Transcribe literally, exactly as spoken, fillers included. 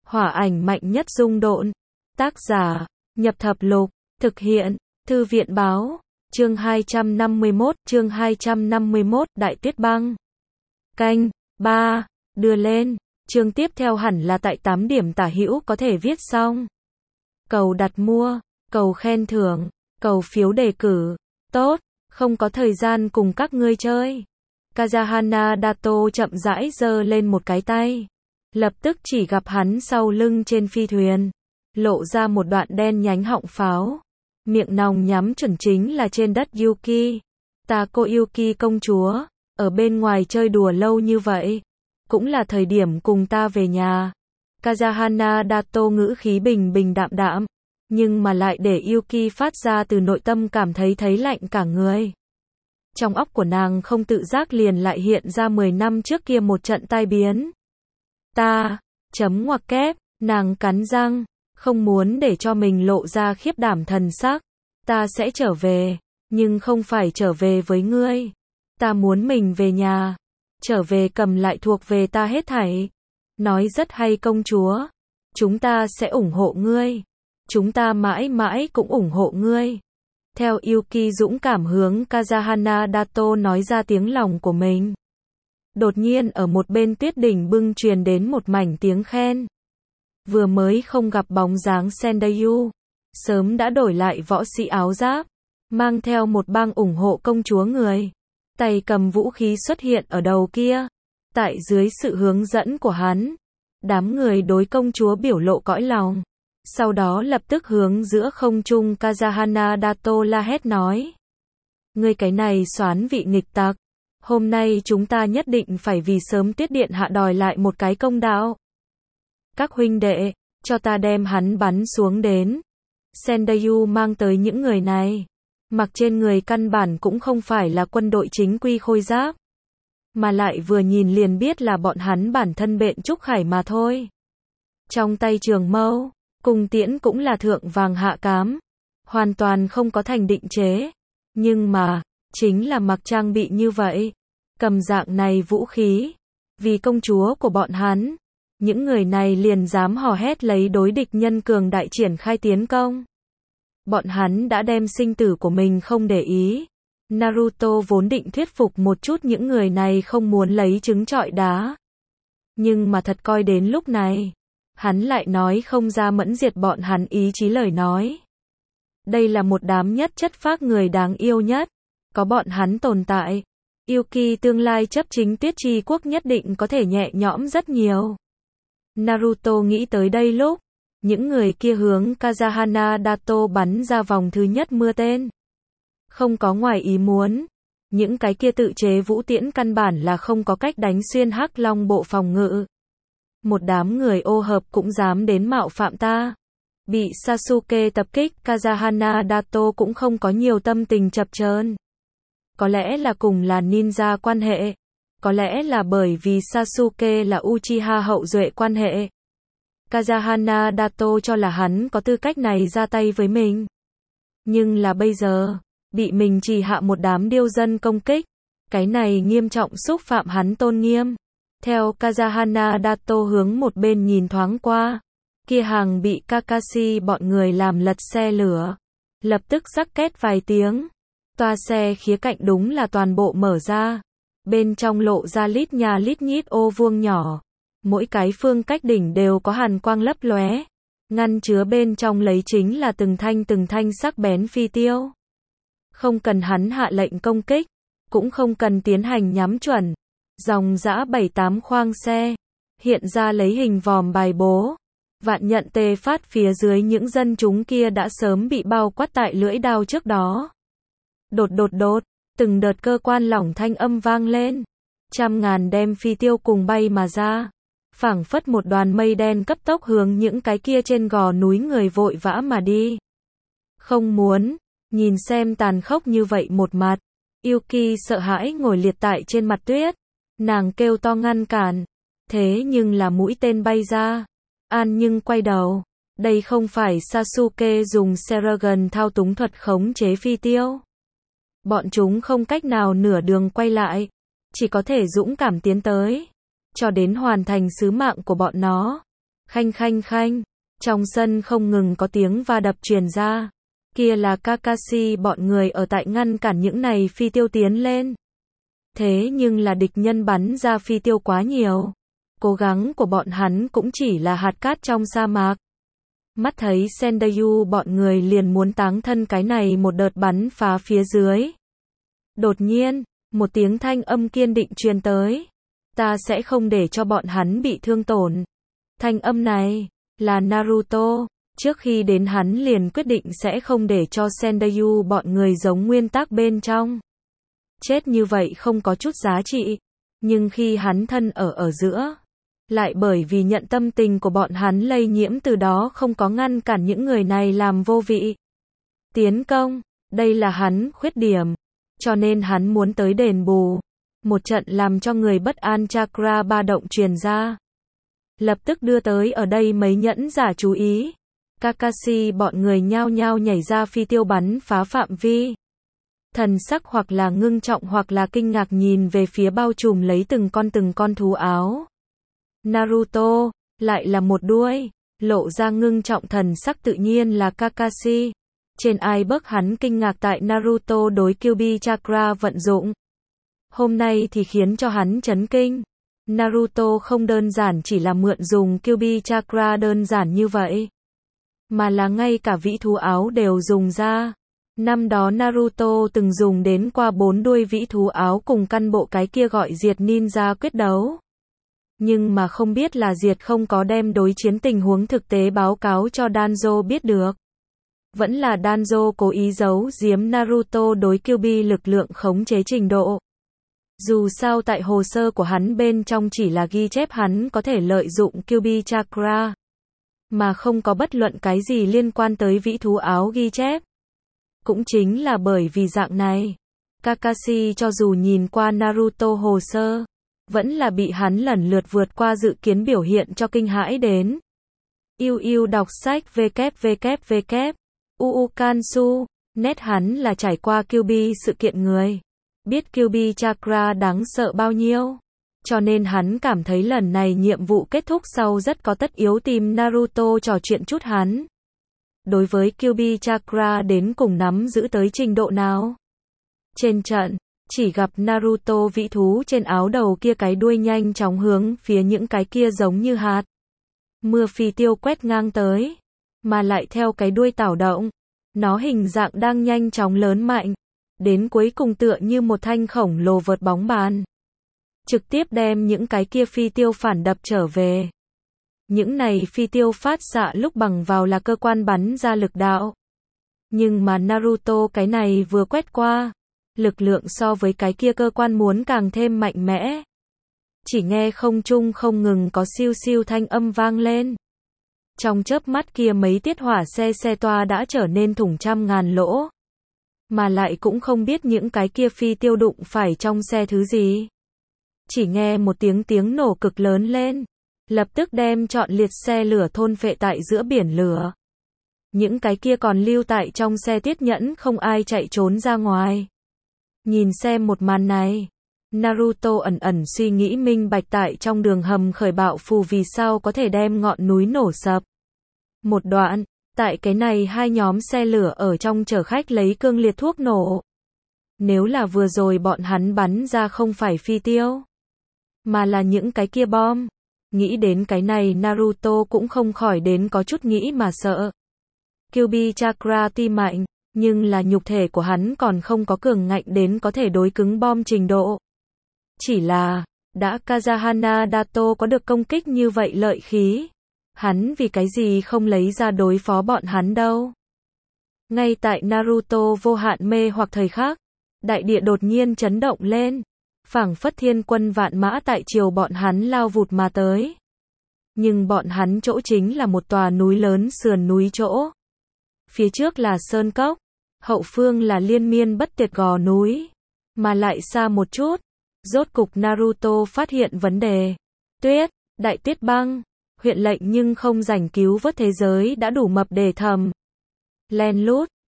Hỏa ảnh mạnh nhất dung độn. Tác giả, Nhập Thập Lục, thực hiện, Thư viện Báo, chương hai trăm năm mươi mốt, chương hai trăm năm mươi mốt, Đại Tuyết Băng. Canh, ba, đưa lên, chương tiếp theo hẳn là tại tám điểm tả hữu có thể viết xong. Cầu đặt mua, cầu khen thưởng, cầu phiếu đề cử, tốt, không có thời gian cùng các ngươi chơi. Kazahana Dato chậm rãi giơ lên một cái tay. Lập tức chỉ gặp hắn sau lưng trên phi thuyền, lộ ra một đoạn đen nhánh họng pháo. Miệng nòng nhắm chuẩn chính là trên đất Yuki. Ta cô Yuki công chúa, ở bên ngoài chơi đùa lâu như vậy, cũng là thời điểm cùng ta về nhà. Kazahana Dato ngữ khí bình bình đạm đạm, nhưng mà lại để Yuki phát ra từ nội tâm cảm thấy thấy lạnh cả người. Trong óc của nàng không tự giác liền lại hiện ra mười năm trước kia một trận tai biến. Ta, chấm ngoặc kép, nàng cắn răng, không muốn để cho mình lộ ra khiếp đảm thần sắc. Ta sẽ trở về, nhưng không phải trở về với ngươi. Ta muốn mình về nhà, trở về cầm lại thuộc về ta hết thảy. Nói rất hay công chúa, chúng ta sẽ ủng hộ ngươi. Chúng ta mãi mãi cũng ủng hộ ngươi. Theo Yuki dũng cảm hướng Kazahana Dato nói ra tiếng lòng của mình. Đột nhiên ở một bên tuyết đỉnh bưng truyền đến một mảnh tiếng khen. Vừa mới không gặp bóng dáng Sendayu, sớm đã đổi lại võ sĩ áo giáp, mang theo một bang ủng hộ công chúa người. Tay cầm vũ khí xuất hiện ở đầu kia. Tại dưới sự hướng dẫn của hắn, đám người đối công chúa biểu lộ cõi lòng. Sau đó lập tức hướng giữa không trung Kazahana Dato la hét nói. Ngươi cái này xoán vị nghịch tặc. Hôm nay chúng ta nhất định phải vì sớm tuyết điện hạ đòi lại một cái công đạo. Các huynh đệ, cho ta đem hắn bắn xuống đến. Sendayu mang tới những người này, mặc trên người căn bản cũng không phải là quân đội chính quy khôi giáp, mà lại vừa nhìn liền biết là bọn hắn bản thân bện trúc khải mà thôi. Trong tay trường mâu, cung tiễn cũng là thượng vàng hạ cám, hoàn toàn không có thành định chế. Nhưng mà, chính là mặc trang bị như vậy, cầm dạng này vũ khí, vì công chúa của bọn hắn, những người này liền dám hò hét lấy đối địch nhân cường đại triển khai tiến công. Bọn hắn đã đem sinh tử của mình không để ý. Naruto vốn định thuyết phục một chút những người này không muốn lấy trứng trọi đá. Nhưng mà thật coi đến lúc này, hắn lại nói không ra mẫn diệt bọn hắn ý chí lời nói. Đây là một đám nhất chất phác người đáng yêu nhất. Có bọn hắn tồn tại, Yuki tương lai chấp chính Tuyết Chi Quốc nhất định có thể nhẹ nhõm rất nhiều. Naruto nghĩ tới đây lúc, những người kia hướng Kazahana Dato bắn ra vòng thứ nhất mưa tên. Không có ngoài ý muốn, những cái kia tự chế vũ tiễn căn bản là không có cách đánh xuyên Hắc Long bộ phòng ngự. Một đám người ô hợp cũng dám đến mạo phạm ta. Bị Sasuke tập kích, Kazahana Dato cũng không có nhiều tâm tình chập chờn. Có lẽ là cùng là ninja quan hệ, có lẽ là bởi vì Sasuke là Uchiha hậu duệ quan hệ. Kazahana Dato cho là hắn có tư cách này ra tay với mình. Nhưng là bây giờ, bị mình chỉ hạ một đám điêu dân công kích, cái này nghiêm trọng xúc phạm hắn tôn nghiêm. Theo Kazahana Dato hướng một bên nhìn thoáng qua, kia hàng bị Kakashi bọn người làm lật xe lửa, lập tức rắc két vài tiếng. Toa xe khía cạnh đúng là toàn bộ mở ra, bên trong lộ ra lít nhà lít nhít ô vuông nhỏ, mỗi cái phương cách đỉnh đều có hàn quang lấp lóe, ngăn chứa bên trong lấy chính là từng thanh từng thanh sắc bén phi tiêu. Không cần hắn hạ lệnh công kích, cũng không cần tiến hành nhắm chuẩn, dòng dã bảy tám khoang xe, hiện ra lấy hình vòm bài bố, vạn nhận tê phát phía dưới những dân chúng kia đã sớm bị bao quát tại lưỡi đao trước đó. Đột đột đột, từng đợt cơ quan lỏng thanh âm vang lên, trăm ngàn đem phi tiêu cùng bay mà ra, phảng phất một đoàn mây đen cấp tốc hướng những cái kia trên gò núi người vội vã mà đi. Không muốn, nhìn xem tàn khốc như vậy một mặt, Yuki sợ hãi ngồi liệt tại trên mặt tuyết, nàng kêu to ngăn cản, thế nhưng là mũi tên bay ra, An nhưng quay đầu, đây không phải Sasuke dùng Seragon thao túng thuật khống chế phi tiêu. Bọn chúng không cách nào nửa đường quay lại, chỉ có thể dũng cảm tiến tới, cho đến hoàn thành sứ mạng của bọn nó. Khanh khanh khanh. Trong sân không ngừng có tiếng va đập truyền ra. Kia là Kakashi bọn người ở tại ngăn cản những này phi tiêu tiến lên. Thế nhưng là địch nhân bắn ra phi tiêu quá nhiều. Cố gắng của bọn hắn cũng chỉ là hạt cát trong sa mạc. Mắt thấy Sendayu bọn người liền muốn táng thân cái này một đợt bắn phá phía dưới. Đột nhiên, một tiếng thanh âm kiên định truyền tới. Ta sẽ không để cho bọn hắn bị thương tổn. Thanh âm này là Naruto. Trước khi đến hắn liền quyết định sẽ không để cho Sendayu bọn người giống nguyên tắc bên trong. Chết như vậy không có chút giá trị. Nhưng khi hắn thân ở ở giữa, lại bởi vì nhận tâm tình của bọn hắn lây nhiễm từ đó không có ngăn cản những người này làm vô vị. Tiến công, đây là hắn khuyết điểm. Cho nên hắn muốn tới đền bù. Một trận làm cho người bất an chakra ba động truyền ra. Lập tức đưa tới ở đây mấy nhẫn giả chú ý. Kakashi bọn người nhao nhao nhảy ra phi tiêu bắn phá phạm vi. Thần sắc hoặc là ngưng trọng hoặc là kinh ngạc nhìn về phía bao trùm lấy từng con từng con thú áo. Naruto, lại là một đuôi, lộ ra ngưng trọng thần sắc tự nhiên là Kakashi. Trên ai bức hắn kinh ngạc tại Naruto đối Kyuubi Chakra vận dụng. Hôm nay thì khiến cho hắn chấn kinh. Naruto không đơn giản chỉ là mượn dùng Kyuubi Chakra đơn giản như vậy. Mà là ngay cả vĩ thú áo đều dùng ra. Năm đó Naruto từng dùng đến qua bốn đuôi vĩ thú áo cùng căn bộ cái kia gọi diệt ninja quyết đấu. Nhưng mà không biết là diệt không có đem đối chiến tình huống thực tế báo cáo cho Danzo biết được. Vẫn là Danzo cố ý giấu giếm Naruto đối Kyuubi lực lượng khống chế trình độ. Dù sao tại hồ sơ của hắn bên trong chỉ là ghi chép hắn có thể lợi dụng Kyuubi Chakra. Mà không có bất luận cái gì liên quan tới vĩ thú áo ghi chép. Cũng chính là bởi vì dạng này, Kakashi cho dù nhìn qua Naruto hồ sơ, vẫn là bị hắn lần lượt vượt qua dự kiến biểu hiện cho kinh hãi đến. Yêu yêu đọc sách www. Uu Kansu, nét hắn là trải qua Kyuubi sự kiện người. Biết Kyuubi Chakra đáng sợ bao nhiêu. Cho nên hắn cảm thấy lần này nhiệm vụ kết thúc sau rất có tất yếu tìm Naruto trò chuyện chút hắn. Đối với Kyuubi Chakra đến cùng nắm giữ tới trình độ nào? Trên trận, chỉ gặp Naruto vĩ thú trên áo đầu kia cái đuôi nhanh chóng hướng phía những cái kia giống như hạt. Mưa phi tiêu quét ngang tới, mà lại theo cái đuôi tảo động. Nó hình dạng đang nhanh chóng lớn mạnh, đến cuối cùng tựa như một thanh khổng lồ vợt bóng bàn. Trực tiếp đem những cái kia phi tiêu phản đập trở về. Những này phi tiêu phát xạ lúc bằng vào là cơ quan bắn ra lực đạo. Nhưng mà Naruto cái này vừa quét qua, lực lượng so với cái kia cơ quan muốn càng thêm mạnh mẽ. Chỉ nghe không trung không ngừng có siêu siêu thanh âm vang lên. Trong chớp mắt kia mấy tiết hỏa xe xe toa đã trở nên thủng trăm ngàn lỗ. Mà lại cũng không biết những cái kia phi tiêu đụng phải trong xe thứ gì. Chỉ nghe một tiếng tiếng nổ cực lớn lên. Lập tức đem trọn liệt xe lửa thôn phệ tại giữa biển lửa. Những cái kia còn lưu tại trong xe tiết nhẫn không ai chạy trốn ra ngoài. Nhìn xem một màn này. Naruto ẩn ẩn suy nghĩ minh bạch tại trong đường hầm khởi bạo phù vì sao có thể đem ngọn núi nổ sập. Một đoạn, tại cái này hai nhóm xe lửa ở trong chở khách lấy cương liệt thuốc nổ. Nếu là vừa rồi bọn hắn bắn ra không phải phi tiêu, mà là những cái kia bom. Nghĩ đến cái này Naruto cũng không khỏi đến có chút nghĩ mà sợ. Kyuubi Chakra tuy mạnh, nhưng là nhục thể của hắn còn không có cường ngạnh đến có thể đối cứng bom trình độ. Chỉ là, đã Kazahana Dato có được công kích như vậy lợi khí. Hắn vì cái gì không lấy ra đối phó bọn hắn đâu. Ngay tại Naruto vô hạn mê hoặc thời khắc, đại địa đột nhiên chấn động lên. Phảng phất thiên quân vạn mã tại chiều bọn hắn lao vụt mà tới. Nhưng bọn hắn chỗ chính là một tòa núi lớn sườn núi chỗ. Phía trước là sơn cốc, hậu phương là liên miên bất tuyệt gò núi. Mà lại xa một chút, rốt cục Naruto phát hiện vấn đề. Tuyết, đại tuyết băng, huyện lệnh nhưng không rảnh cứu vớt thế giới đã đủ mập để thầm. Len lút,